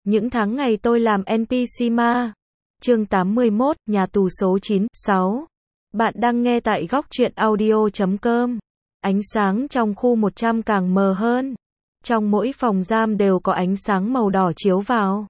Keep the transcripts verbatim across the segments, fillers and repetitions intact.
Những tháng ngày tôi làm en pê xê ma. Chương tám mươi mốt, nhà tù số chín, sáu. Bạn đang nghe tại góc truyện audio chấm com. Ánh sáng trong khu một trăm càng mờ hơn. Trong mỗi phòng giam đều có ánh sáng màu đỏ chiếu vào.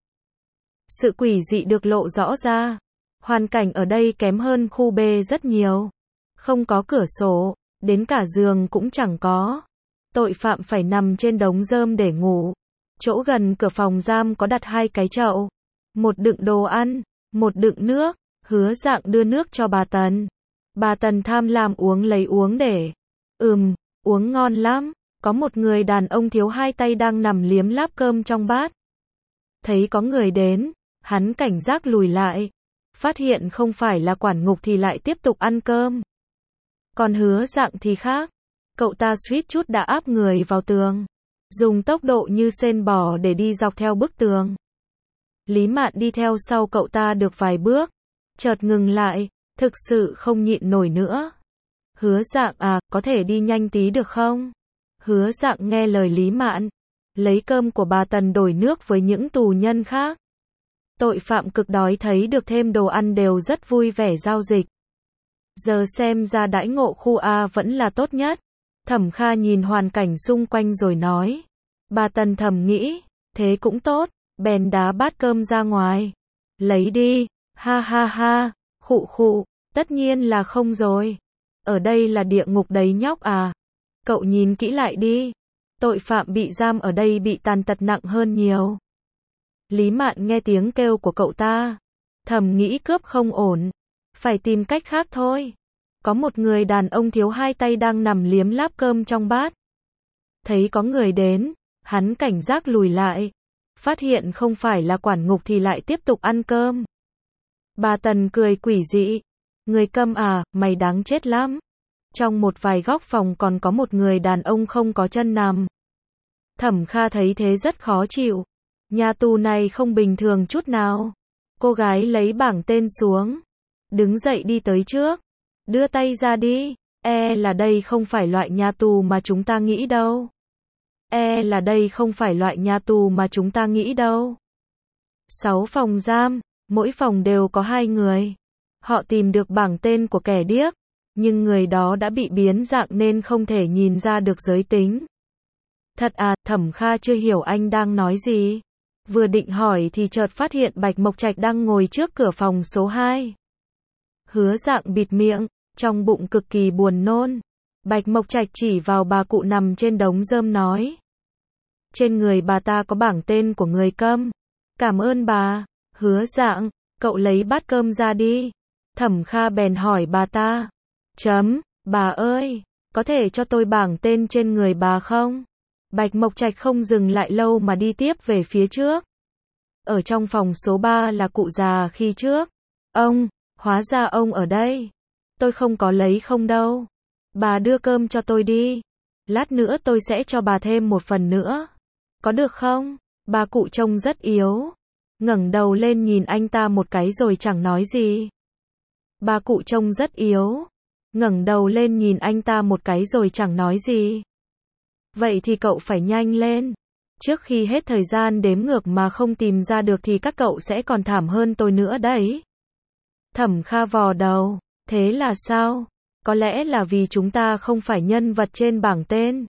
Sự quỷ dị được lộ rõ ra. Hoàn cảnh ở đây kém hơn khu B rất nhiều. Không có cửa sổ, đến cả giường cũng chẳng có. Tội phạm phải nằm trên đống rơm để ngủ. Chỗ gần cửa phòng giam có đặt hai cái chậu. Một đựng đồ ăn, một đựng nước. Hứa Dạng đưa nước cho bà Tần. Bà Tần tham lam uống lấy uống để. Ừm, uống ngon lắm. Có một người đàn ông thiếu hai tay đang nằm liếm láp cơm trong bát. Thấy có người đến, hắn cảnh giác lùi lại. Phát hiện không phải là quản ngục thì lại tiếp tục ăn cơm. Còn Hứa Dạng thì khác. Cậu ta suýt chút đã áp người vào tường. Dùng tốc độ như sên bò để đi dọc theo bức tường. Lý Mạn đi theo sau cậu ta được vài bước. Chợt ngừng lại, thực sự không nhịn nổi nữa. Hứa Dạng à, có thể đi nhanh tí được không? Hứa Dạng nghe lời Lý Mạn. Lấy cơm của bà Tần đổi nước với những tù nhân khác. Tội phạm cực đói thấy được thêm đồ ăn đều rất vui vẻ giao dịch. Giờ xem ra đãi ngộ khu A vẫn là tốt nhất. Thẩm Kha nhìn hoàn cảnh xung quanh rồi nói. Bà Tần thầm nghĩ, thế cũng tốt, bèn đá bát cơm ra ngoài. Lấy đi, ha ha ha, khụ khụ, tất nhiên là không rồi. Ở đây là địa ngục đấy nhóc à. Cậu nhìn kỹ lại đi. Tội phạm bị giam ở đây bị tàn tật nặng hơn nhiều. Lý Mạn nghe tiếng kêu của cậu ta. Thầm nghĩ cướp không ổn. Phải tìm cách khác thôi. Có một người đàn ông thiếu hai tay đang nằm liếm láp cơm trong bát. Thấy có người đến, hắn cảnh giác lùi lại. Phát hiện không phải là quản ngục thì lại tiếp tục ăn cơm. Bà Tần cười quỷ dị. Người câm à, mày đáng chết lắm. Trong một vài góc phòng còn có một người đàn ông không có chân nằm. Thẩm Kha thấy thế rất khó chịu. Nhà tù này không bình thường chút nào. Cô gái lấy bảng tên xuống. Đứng dậy đi tới trước. Đưa tay ra đi. E là đây không phải loại nhà tù mà chúng ta nghĩ đâu. E là đây không phải loại nhà tù mà chúng ta nghĩ đâu. Sáu phòng giam, mỗi phòng đều có hai người. Họ tìm được bảng tên của kẻ điếc, nhưng người đó đã bị biến dạng nên không thể nhìn ra được giới tính. Thật à, Thẩm Kha chưa hiểu anh đang nói gì. Vừa định hỏi thì chợt phát hiện Bạch Mộc Trạch đang ngồi trước cửa phòng số hai. Hứa Dạng bịt miệng, trong bụng cực kỳ buồn nôn. Bạch Mộc Trạch chỉ vào bà cụ nằm trên đống rơm nói. Trên người bà ta có bảng tên của người câm. Cảm ơn bà. Hứa Dạng, cậu lấy bát cơm ra đi. Thẩm Kha bèn hỏi bà ta. Chấm, bà ơi, có thể cho tôi bảng tên trên người bà không? Bạch Mộc Trạch không dừng lại lâu mà đi tiếp về phía trước. Ở trong phòng số ba là cụ già khi trước. Ông, hóa ra ông ở đây. Tôi không có lấy không đâu. Bà đưa cơm cho tôi đi. Lát nữa tôi sẽ cho bà thêm một phần nữa. Có được không? Bà cụ trông rất yếu. Ngẩng đầu lên nhìn anh ta một cái rồi chẳng nói gì. Bà cụ trông rất yếu. Ngẩng đầu lên nhìn anh ta một cái rồi chẳng nói gì. Vậy thì cậu phải nhanh lên. Trước khi hết thời gian đếm ngược mà không tìm ra được thì các cậu sẽ còn thảm hơn tôi nữa đấy. Thẩm Kha vò đầu. Thế là sao? Có lẽ là vì chúng ta không phải nhân vật trên bảng tên.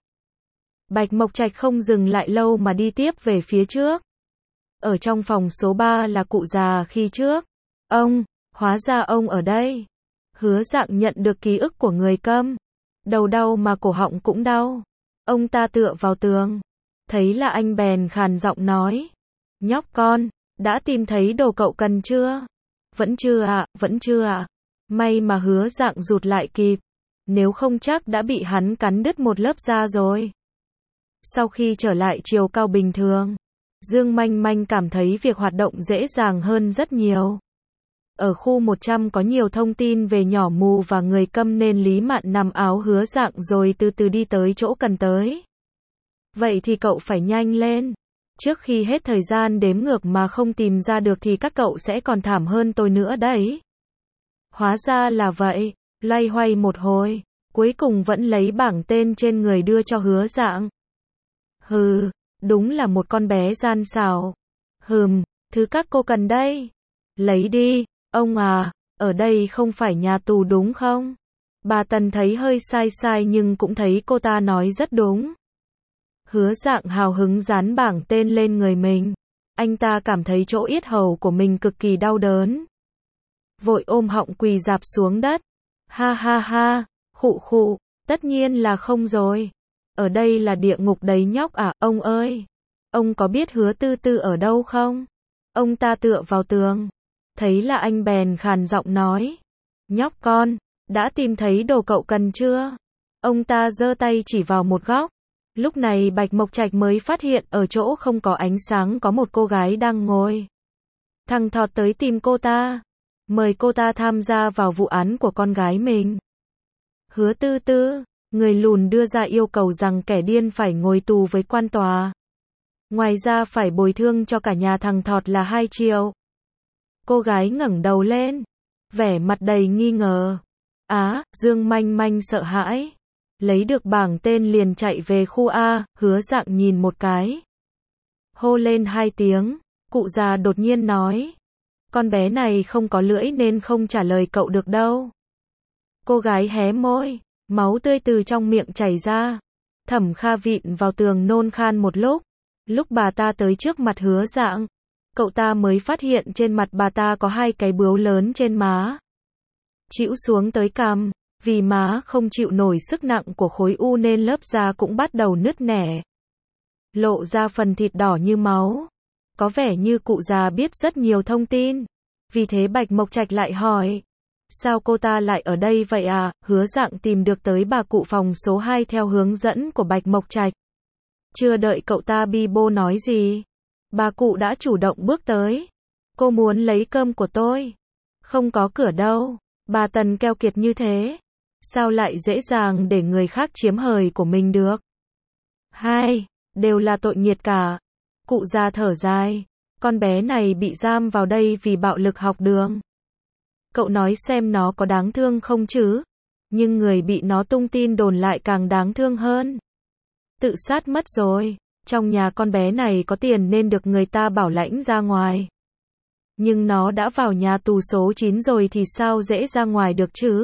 Bạch Mộc Trạch không dừng lại lâu mà đi tiếp về phía trước. Ở trong phòng số ba là cụ già khi trước. Ông, hóa ra ông ở đây. Hứa Dạng nhận được ký ức của người câm. Đầu đau mà cổ họng cũng đau. Ông ta tựa vào tường. Thấy là anh bèn khàn giọng nói. Nhóc con, đã tìm thấy đồ cậu cần chưa? Vẫn chưa ạ, à, vẫn chưa ạ. À. May mà Hứa Dạng rụt lại kịp. Nếu không chắc đã bị hắn cắn đứt một lớp da rồi. Sau khi trở lại chiều cao bình thường, Dương Manh Manh cảm thấy việc hoạt động dễ dàng hơn rất nhiều. Ở khu một trăm có nhiều thông tin về nhỏ mù và người câm nên Lý Mạn nằm áo Hứa Dạng rồi từ từ đi tới chỗ cần tới. Vậy thì cậu phải nhanh lên. Trước khi hết thời gian đếm ngược mà không tìm ra được thì các cậu sẽ còn thảm hơn tôi nữa đấy. Hóa ra là vậy. Loay hoay một hồi, cuối cùng vẫn lấy bảng tên trên người đưa cho Hứa Dạng. Hừ, đúng là một con bé gian xảo. Hừm, thứ các cô cần đây. Lấy đi, ông à, ở đây không phải nhà tù đúng không? Bà Tần thấy hơi sai sai nhưng cũng thấy cô ta nói rất đúng. Hứa Dạng hào hứng dán bảng tên lên người mình. Anh ta cảm thấy chỗ yết hầu của mình cực kỳ đau đớn. Vội ôm họng quỳ rạp xuống đất. Ha ha ha, khụ khụ, tất nhiên là không rồi. Ở đây là địa ngục đấy nhóc à, ông ơi. Ông có biết Hứa Tư Tư ở đâu không? Ông ta tựa vào tường. Thấy là anh bèn khàn giọng nói. Nhóc con, đã tìm thấy đồ cậu cần chưa? Ông ta giơ tay chỉ vào một góc. Lúc này Bạch Mộc Trạch mới phát hiện ở chỗ không có ánh sáng có một cô gái đang ngồi. Thằng thọt tới tìm cô ta. Mời cô ta tham gia vào vụ án của con gái mình. Hứa Tư Tư, người lùn đưa ra yêu cầu rằng kẻ điên phải ngồi tù với quan tòa. Ngoài ra phải bồi thương cho cả nhà thằng thọt là hai triệu. Cô gái ngẩng đầu lên, vẻ mặt đầy nghi ngờ. Á, Dương Manh Manh sợ hãi. Lấy được bảng tên liền chạy về khu A, Hứa Dạng nhìn một cái. Hô lên hai tiếng, cụ già đột nhiên nói. Con bé này không có lưỡi nên không trả lời cậu được đâu. Cô gái hé môi, máu tươi từ trong miệng chảy ra. Thẩm Kha vịn vào tường nôn khan một lúc. Lúc bà ta tới trước mặt Hứa Dạng, cậu ta mới phát hiện trên mặt bà ta có hai cái bướu lớn trên má. Chĩu xuống tới cằm, vì má không chịu nổi sức nặng của khối u nên lớp da cũng bắt đầu nứt nẻ. Lộ ra phần thịt đỏ như máu. Có vẻ như cụ già biết rất nhiều thông tin. Vì thế Bạch Mộc Trạch lại hỏi. Sao cô ta lại ở đây vậy à? Hứa Dạng tìm được tới bà cụ phòng số hai theo hướng dẫn của Bạch Mộc Trạch. Chưa đợi cậu ta bi bô nói gì, bà cụ đã chủ động bước tới. Cô muốn lấy cơm của tôi. Không có cửa đâu. Bà Tần keo kiệt như thế. Sao lại dễ dàng để người khác chiếm hời của mình được? Hai, đều là tội nghiệt cả. Cụ già thở dài. Con bé này bị giam vào đây vì bạo lực học đường. Cậu nói xem nó có đáng thương không chứ? Nhưng người bị nó tung tin đồn lại càng đáng thương hơn. Tự sát mất rồi. Trong nhà con bé này có tiền nên được người ta bảo lãnh ra ngoài. Nhưng nó đã vào nhà tù số chín rồi thì sao dễ ra ngoài được chứ?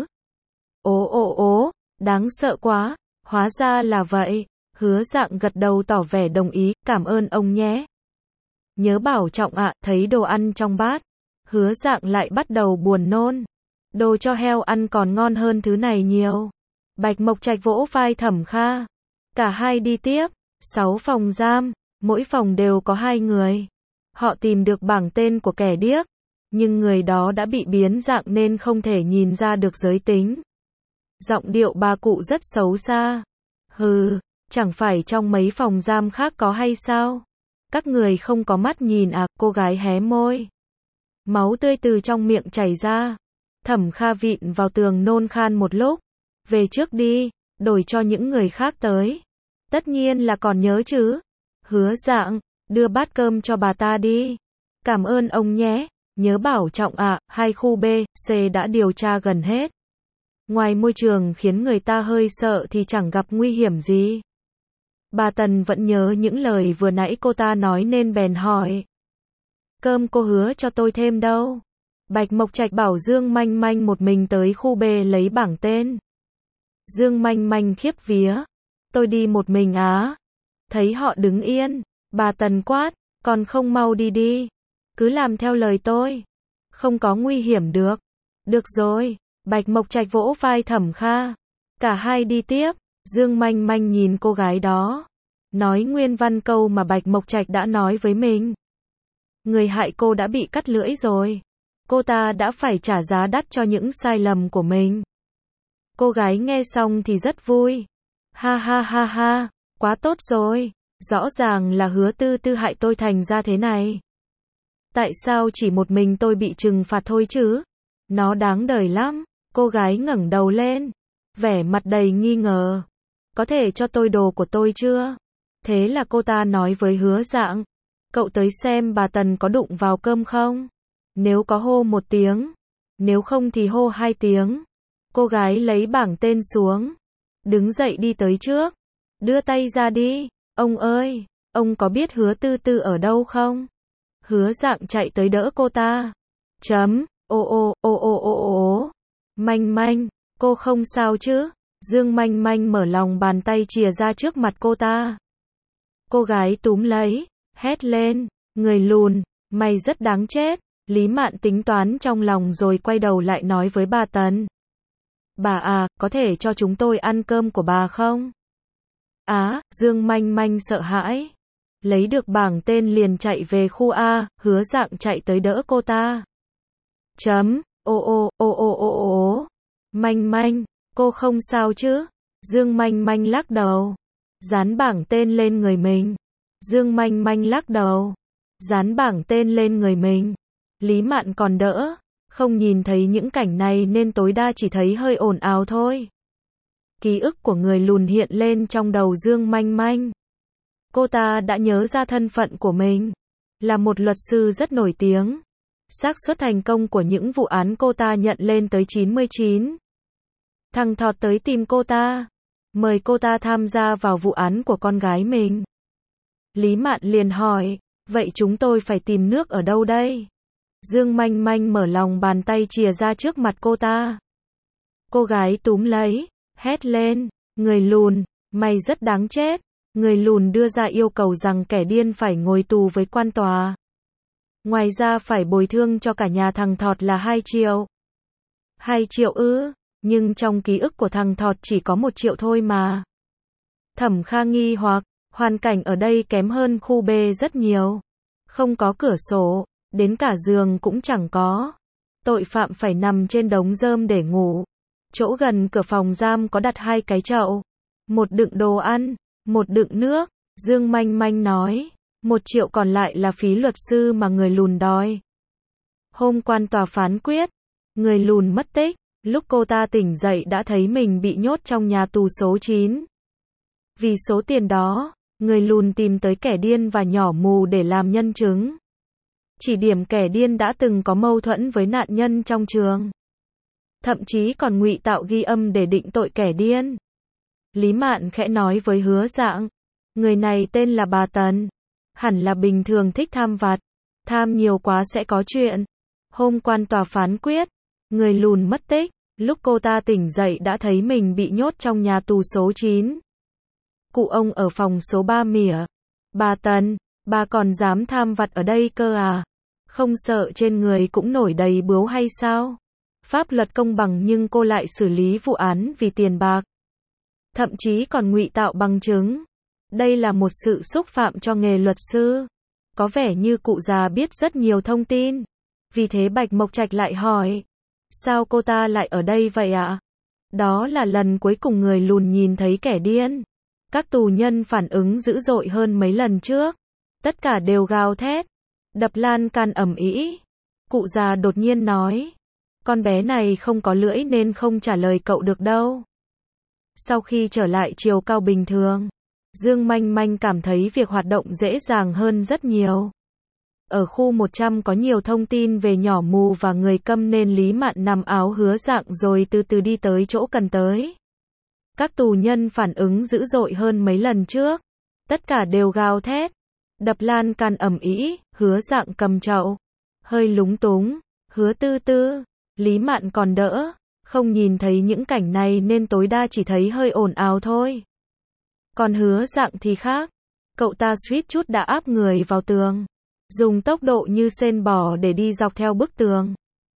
Ố ố ố, đáng sợ quá. Hóa ra là vậy. Hứa Dạng gật đầu tỏ vẻ đồng ý, cảm ơn ông nhé. Nhớ bảo trọng ạ, thấy đồ ăn trong bát. Hứa Dạng lại bắt đầu buồn nôn. Đồ cho heo ăn còn ngon hơn thứ này nhiều. Bạch Mộc Trạch vỗ vai Thẩm Kha. Cả hai đi tiếp. Sáu phòng giam, mỗi phòng đều có hai người. Họ tìm được bảng tên của kẻ điếc. Nhưng người đó đã bị biến dạng nên không thể nhìn ra được giới tính. Giọng điệu bà cụ rất xấu xa. Hừ, chẳng phải trong mấy phòng giam khác có hay sao? Các người không có mắt nhìn à? Cô gái hé môi. Máu tươi từ trong miệng chảy ra. Thẩm Kha vịn vào tường nôn khan một lúc. Về trước đi, đổi cho những người khác tới. Tất nhiên là còn nhớ chứ. Hứa Dạng, đưa bát cơm cho bà ta đi. Cảm ơn ông nhé. Nhớ bảo trọng ạ. À, hai khu B, C đã điều tra gần hết. Ngoài môi trường khiến người ta hơi sợ thì chẳng gặp nguy hiểm gì. Bà Tần vẫn nhớ những lời vừa nãy cô ta nói nên bèn hỏi. Cơm cô hứa cho tôi thêm đâu? Bạch Mộc Trạch bảo Dương Manh Manh một mình tới khu B lấy bảng tên. Dương Manh Manh khiếp vía. Tôi đi một mình á. Thấy họ đứng yên, bà Tần quát, còn không mau đi đi. Cứ làm theo lời tôi. Không có nguy hiểm được. Được rồi, Bạch Mộc Trạch vỗ vai Thẩm Kha. Cả hai đi tiếp. Dương Manh Manh nhìn cô gái đó. Nói nguyên văn câu mà Bạch Mộc Trạch đã nói với mình. Người hại cô đã bị cắt lưỡi rồi. Cô ta đã phải trả giá đắt cho những sai lầm của mình. Cô gái nghe xong thì rất vui. Ha ha ha ha, quá tốt rồi. Rõ ràng là Hứa Tư Tư hại tôi thành ra thế này. Tại sao chỉ một mình tôi bị trừng phạt thôi chứ? Nó đáng đời lắm. Cô gái ngẩng đầu lên. Vẻ mặt đầy nghi ngờ. Có thể cho tôi đồ của tôi chưa? Thế là cô ta nói với Hứa Dạng. Cậu tới xem bà Tần có đụng vào cơm không? Nếu có hô một tiếng. Nếu không thì hô hai tiếng. Cô gái lấy bảng tên xuống. Đứng dậy đi tới trước. Đưa tay ra đi. Ông ơi, ông có biết Hứa Tư Tư ở đâu không? Hứa Dạng chạy tới đỡ cô ta. Chấm, ô ô, ô ô ô ô, Manh Manh, cô không sao chứ? Dương Manh Manh mở lòng bàn tay chìa ra trước mặt cô ta. Cô gái túm lấy, hét lên, người lùn, mày rất đáng chết. Lý Mạn tính toán trong lòng rồi quay đầu lại nói với bà Tần. Bà à, có thể cho chúng tôi ăn cơm của bà không? Á, Dương Manh Manh sợ hãi. Lấy được bảng tên liền chạy về khu A, Hứa Dạng chạy tới đỡ cô ta. Chấm, ô ô, ô ô ô ô, Manh Manh, cô không sao chứ? Dương Manh Manh lắc đầu. Dán bảng tên lên người mình. Dương Manh Manh lắc đầu. Dán bảng tên lên người mình. Lý Mạn còn đỡ. Không nhìn thấy những cảnh này nên tối đa chỉ thấy hơi ồn ào thôi. Ký ức của người lùn hiện lên trong đầu Dương Manh Manh. Cô ta đã nhớ ra thân phận của mình. Là một luật sư rất nổi tiếng. Xác suất thành công của những vụ án cô ta nhận lên tới chín mươi chín. Thằng Thọt tới tìm cô ta. Mời cô ta tham gia vào vụ án của con gái mình. Lý Mạn liền hỏi, vậy chúng tôi phải tìm nước ở đâu đây? Dương Manh Manh mở lòng bàn tay chìa ra trước mặt cô ta. Cô gái túm lấy, hét lên, người lùn, mày rất đáng chết. Người lùn đưa ra yêu cầu rằng kẻ điên phải ngồi tù với quan tòa. Ngoài ra phải bồi thường cho cả nhà thằng Thọt là hai triệu. hai triệu ư, nhưng trong ký ức của thằng Thọt chỉ có một triệu thôi mà. Thẩm Kha nghi hoặc, hoàn cảnh ở đây kém hơn khu B rất nhiều. Không có cửa sổ, đến cả giường cũng chẳng có. Tội phạm phải nằm trên đống rơm để ngủ. Chỗ gần cửa phòng giam có đặt hai cái chậu. Một đựng đồ ăn, một đựng nước. Dương Manh Manh nói, một triệu còn lại là phí luật sư mà người lùn đòi. Hôm quan tòa phán quyết, người lùn mất tích. Lúc cô ta tỉnh dậy đã thấy mình bị nhốt trong nhà tù số chín. Vì số tiền đó, người lùn tìm tới kẻ điên và nhỏ mù để làm nhân chứng. Chỉ điểm kẻ điên đã từng có mâu thuẫn với nạn nhân trong trường. Thậm chí còn ngụy tạo ghi âm để định tội kẻ điên. Lý Mạn khẽ nói với Hứa Dạng, người này tên là bà Tần. Hẳn là bình thường thích tham vặt. Tham nhiều quá sẽ có chuyện. Hôm quan tòa phán quyết, người lùn mất tích. Lúc cô ta tỉnh dậy đã thấy mình bị nhốt trong nhà tù số chín. Cụ ông ở phòng số ba mỉa. Bà Tần, bà còn dám tham vặt ở đây cơ à? Không sợ trên người cũng nổi đầy bướu hay sao? Pháp luật công bằng nhưng cô lại xử lý vụ án vì tiền bạc. Thậm chí còn ngụy tạo bằng chứng. Đây là một sự xúc phạm cho nghề luật sư. Có vẻ như cụ già biết rất nhiều thông tin. Vì thế Bạch Mộc Trạch lại hỏi. Sao cô ta lại ở đây vậy ạ? Đó là lần cuối cùng người lùn nhìn thấy kẻ điên. Các tù nhân phản ứng dữ dội hơn mấy lần trước. Tất cả đều gào thét. Đập lan can ầm ĩ. Cụ già đột nhiên nói. Con bé này không có lưỡi nên không trả lời cậu được đâu. Sau khi trở lại chiều cao bình thường, Dương Manh Manh cảm thấy việc hoạt động dễ dàng hơn rất nhiều. Ở khu một trăm có nhiều thông tin về nhỏ mù và người câm nên Lý Mạn nằm áo Hứa Dạng rồi từ từ đi tới chỗ cần tới. Các tù nhân phản ứng dữ dội hơn mấy lần trước. Tất cả đều gào thét. Đập lan can ầm ĩ, Hứa Dạng cầm chậu. Hơi lúng túng. Hứa Tư Tư, Lý Mạn còn đỡ. Không nhìn thấy những cảnh này nên tối đa chỉ thấy hơi ồn ào thôi. Còn Hứa Dạng thì khác. Cậu ta suýt chút đã áp người vào tường. Dùng tốc độ như sên bò để đi dọc theo bức tường.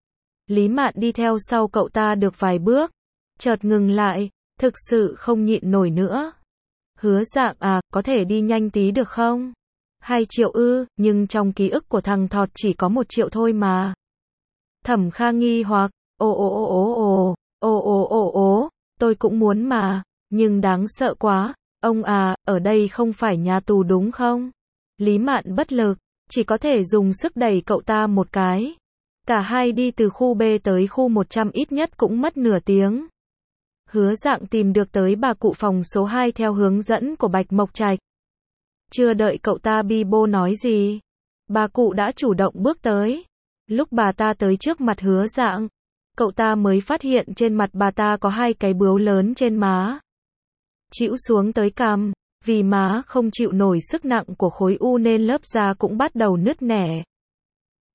Lý Mạn đi theo sau cậu ta được vài bước. Chợt ngừng lại. Thực sự không nhịn nổi nữa. Hứa Dạng à, có thể đi nhanh tí được không? Hai triệu ư, nhưng trong ký ức của thằng Thọt chỉ có một triệu thôi mà. Thẩm Kha nghi hoặc, ồ ồ ồ ồ ồ, ồ ồ ồ ồ, tôi cũng muốn mà, nhưng đáng sợ quá. Ông à, ở đây không phải nhà tù đúng không? Lý Mạn bất lực, chỉ có thể dùng sức đẩy cậu ta một cái. Cả hai đi từ khu B tới khu một trăm ít nhất cũng mất nửa tiếng. Hứa Dạng tìm được tới bà cụ phòng số hai theo hướng dẫn của Bạch Mộc Trạch. Chưa đợi cậu ta bi bô nói gì, bà cụ đã chủ động bước tới. Lúc bà ta tới trước mặt Hứa Dạng, cậu ta mới phát hiện trên mặt bà ta có hai cái bướu lớn trên má. Chĩu xuống tới cằm, vì má không chịu nổi sức nặng của khối u nên lớp da cũng bắt đầu nứt nẻ.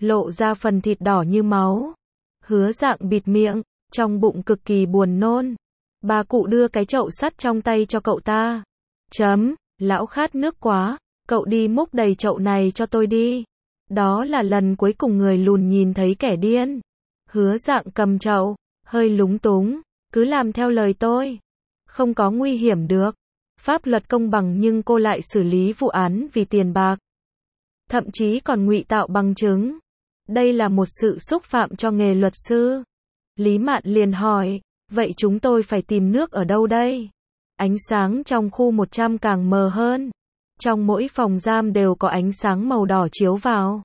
lộ ra phần thịt đỏ như máu. Hứa Dạng bịt miệng, trong bụng cực kỳ buồn nôn. Bà cụ đưa cái chậu sắt trong tay cho cậu ta. Chấm, lão khát nước quá, cậu đi múc đầy chậu này cho tôi đi. Đó là lần cuối cùng người lùn nhìn thấy kẻ điên. Hứa Dạng cầm chậu, hơi lúng túng, cứ làm theo lời tôi. Không có nguy hiểm được. Pháp luật công bằng nhưng cô lại xử lý vụ án vì tiền bạc. Thậm chí còn ngụy tạo bằng chứng. Đây là một sự xúc phạm cho nghề luật sư. Lý Mạn liền hỏi, vậy chúng tôi phải tìm nước ở đâu đây? Ánh sáng trong khu một trăm càng mờ hơn. Trong mỗi phòng giam đều có ánh sáng màu đỏ chiếu vào.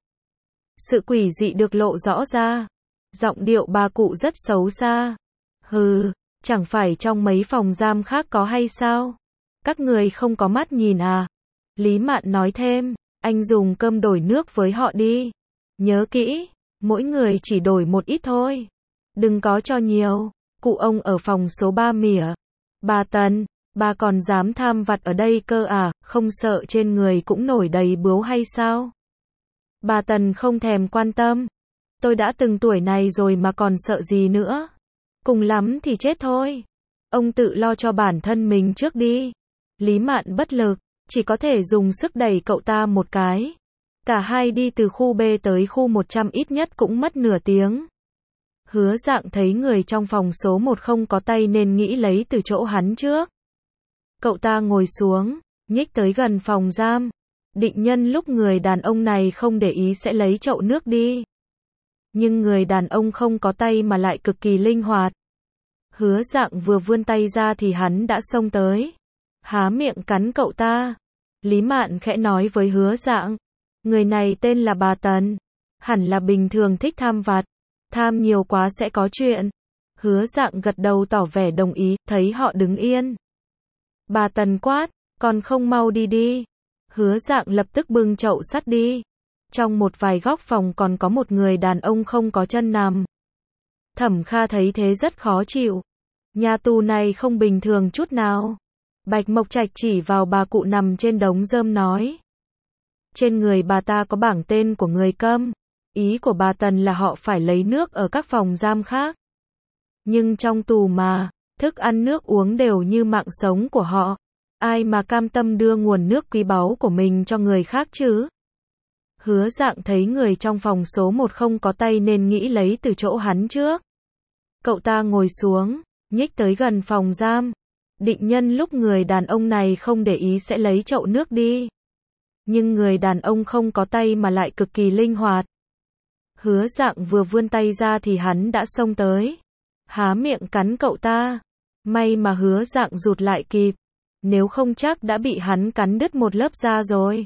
Sự quỷ dị được lộ rõ ra. Giọng điệu bà cụ rất xấu xa. Hừ, chẳng phải trong mấy phòng giam khác có hay sao? Các người không có mắt nhìn à? Lý Mạn nói thêm, anh dùng cơm đổi nước với họ đi. Nhớ kỹ, mỗi người chỉ đổi một ít thôi. Đừng có cho nhiều. Cụ ông ở phòng số ba mỉa. Bà Tần, bà còn dám tham vặt ở đây cơ à, không sợ trên người cũng nổi đầy bướu hay sao? Bà Tần không thèm quan tâm. Tôi đã từng tuổi này rồi mà còn sợ gì nữa. Cùng lắm thì chết thôi. Ông tự lo cho bản thân mình trước đi. Lý Mạn bất lực, chỉ có thể dùng sức đẩy cậu ta một cái. Cả hai đi từ khu B tới khu một trăm ít nhất cũng mất nửa tiếng. Hứa Dạng thấy người trong phòng số một không có tay nên nghĩ lấy từ chỗ hắn trước. Cậu ta ngồi xuống, nhích tới gần phòng giam. Định nhân lúc người đàn ông này không để ý sẽ lấy chậu nước đi. Nhưng người đàn ông không có tay mà lại cực kỳ linh hoạt. Hứa Dạng vừa vươn tay ra thì hắn đã xông tới. Há miệng cắn cậu ta. Lý Mạn khẽ nói với Hứa Dạng. Người này tên là bà Tần. Hẳn là bình thường thích tham vặt. Tham nhiều quá sẽ có chuyện. Hứa Dạng gật đầu tỏ vẻ đồng ý, thấy họ đứng yên. Bà Tần quát, còn không mau đi đi. Hứa Dạng lập tức bưng chậu sắt đi. Trong một vài góc phòng còn có một người đàn ông không có chân nằm. Thẩm Kha thấy thế rất khó chịu. Nhà tù này không bình thường chút nào. Bạch Mộc Trạch chỉ vào bà cụ nằm trên đống rơm nói. Trên người bà ta có bảng tên của người câm. Ý của bà Tần là họ phải lấy nước ở các phòng giam khác. Nhưng trong tù mà, thức ăn nước uống đều như mạng sống của họ. Ai mà cam tâm đưa nguồn nước quý báu của mình cho người khác chứ? Hứa Dạng thấy người trong phòng số một không có tay nên nghĩ lấy từ chỗ hắn trước. Cậu ta ngồi xuống, nhích tới gần phòng giam. Định nhân lúc người đàn ông này không để ý sẽ lấy chậu nước đi. Nhưng người đàn ông không có tay mà lại cực kỳ linh hoạt. Hứa Dạng vừa vươn tay ra thì hắn đã xông tới. Há miệng cắn cậu ta. May mà Hứa Dạng rụt lại kịp. Nếu không chắc đã bị hắn cắn đứt một lớp da rồi.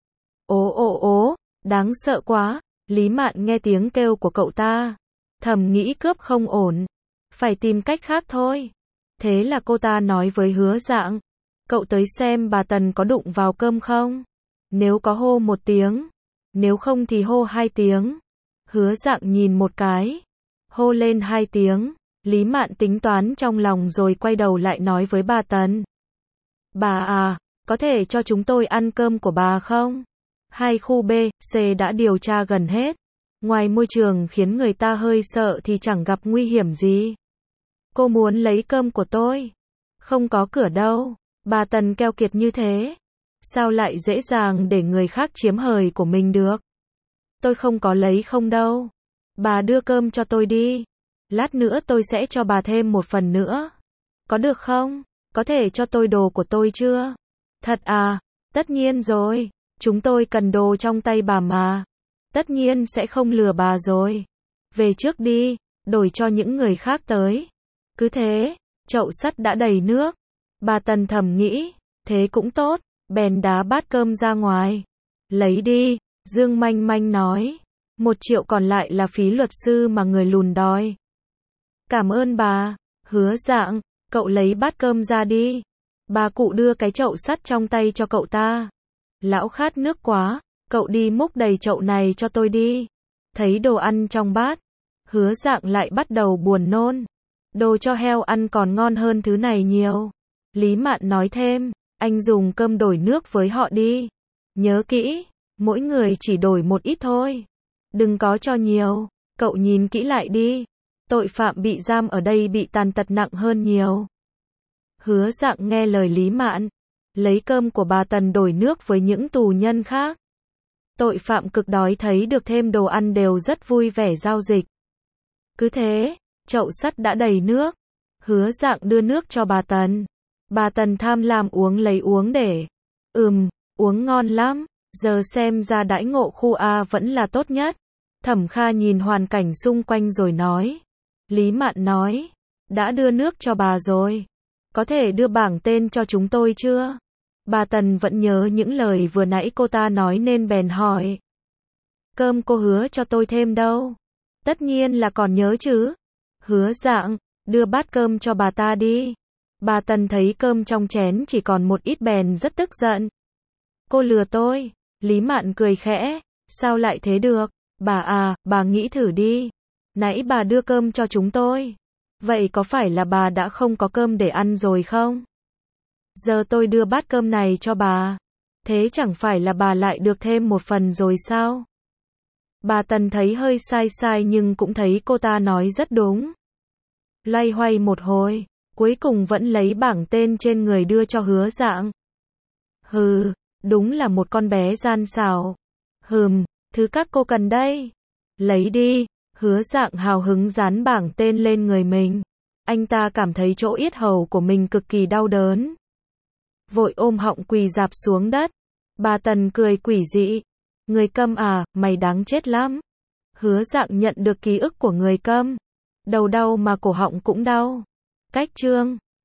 Ố ố ố, đáng sợ quá. Lý Mạn nghe tiếng kêu của cậu ta. Thầm nghĩ cướp không ổn. Phải tìm cách khác thôi. Thế là cô ta nói với Hứa Dạng. Cậu tới xem bà Tần có đụng vào cơm không? Nếu có hô một tiếng. Nếu không thì hô hai tiếng. Hứa Dạng nhìn một cái. Hô lên hai tiếng. Lý Mạn tính toán trong lòng rồi quay đầu lại nói với bà Tần. Bà à, có thể cho chúng tôi ăn cơm của bà không? Hai khu B, C đã điều tra gần hết. Ngoài môi trường khiến người ta hơi sợ thì chẳng gặp nguy hiểm gì. Cô muốn lấy cơm của tôi. Không có cửa đâu. Bà Tần keo kiệt như thế. Sao lại dễ dàng để người khác chiếm hời của mình được? Tôi không có lấy không đâu. Bà đưa cơm cho tôi đi. Lát nữa tôi sẽ cho bà thêm một phần nữa. Có được không? Có thể cho tôi đồ của tôi chưa? Thật à? Tất nhiên rồi. Chúng tôi cần đồ trong tay bà mà. Tất nhiên sẽ không lừa bà rồi. Về trước đi, đổi cho những người khác tới. Cứ thế, chậu sắt đã đầy nước. Bà Tần thầm nghĩ, thế cũng tốt, bèn đá bát cơm ra ngoài. Lấy đi, Dương Manh Manh nói. Một triệu còn lại là phí luật sư mà người lùn đòi. Cảm ơn bà. Hứa Dạng, cậu lấy bát cơm ra đi. Bà cụ đưa cái chậu sắt trong tay cho cậu ta. Lão khát nước quá, cậu đi múc đầy chậu này cho tôi đi. Thấy đồ ăn trong bát, Hứa Dạng lại bắt đầu buồn nôn. Đồ cho heo ăn còn ngon hơn thứ này nhiều. Lý Mạn nói thêm, anh dùng cơm đổi nước với họ đi. Nhớ kỹ, mỗi người chỉ đổi một ít thôi. Đừng có cho nhiều, cậu nhìn kỹ lại đi. Tội phạm bị giam ở đây bị tàn tật nặng hơn nhiều. Hứa Dạng nghe lời Lý Mạn, lấy cơm của bà Tần đổi nước với những tù nhân khác. Tội phạm cực đói thấy được thêm đồ ăn đều rất vui vẻ giao dịch. Cứ thế, chậu sắt đã đầy nước. Hứa Dạng đưa nước cho bà Tần. Bà Tần tham lam uống lấy uống để. Ừm, uống ngon lắm. Giờ xem ra đãi ngộ khu A vẫn là tốt nhất. Thẩm Kha nhìn hoàn cảnh xung quanh rồi nói. Lý Mạn nói. Đã đưa nước cho bà rồi. Có thể đưa bảng tên cho chúng tôi chưa? Bà Tần vẫn nhớ những lời vừa nãy cô ta nói nên bèn hỏi. Cơm cô hứa cho tôi thêm đâu? Tất nhiên là còn nhớ chứ. Hứa Dạng, đưa bát cơm cho bà ta đi. Bà Tần thấy cơm trong chén chỉ còn một ít bèn rất tức giận. Cô lừa tôi. Lý Mạn cười khẽ. Sao lại thế được? Bà à, bà nghĩ thử đi. Nãy bà đưa cơm cho chúng tôi. Vậy có phải là bà đã không có cơm để ăn rồi không? Giờ tôi đưa bát cơm này cho bà. Thế chẳng phải là bà lại được thêm một phần rồi sao? Bà Tần thấy hơi sai sai nhưng cũng thấy cô ta nói rất đúng. Loay hoay một hồi, cuối cùng vẫn lấy bảng tên trên người đưa cho Hứa Dạng. Hừ, đúng là một con bé gian xảo. Hừm, thứ các cô cần đây. Lấy đi. Hứa Dạng hào hứng dán bảng tên lên người mình. Anh ta cảm thấy chỗ yết hầu của mình cực kỳ đau đớn. Vội ôm họng quỳ rạp xuống đất. Bà Tần cười quỷ dị. Người câm à, mày đáng chết lắm. Hứa Dạng nhận được ký ức của người câm. Đầu đau mà cổ họng cũng đau. Cách chương